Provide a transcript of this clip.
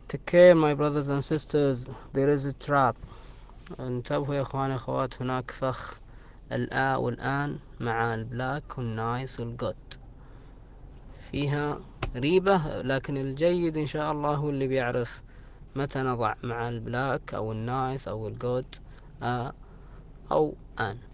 Take care my brothers and sisters. There is a trap. انتبهوا يا اخواني اخوات، هناك فخ. الآ والآن مع البلاك والنايس والجود فيها ريبة، لكن الجيد إن شاء الله هو اللي بيعرف متى نضع مع البلاك أو النايس أو الجود أو آن.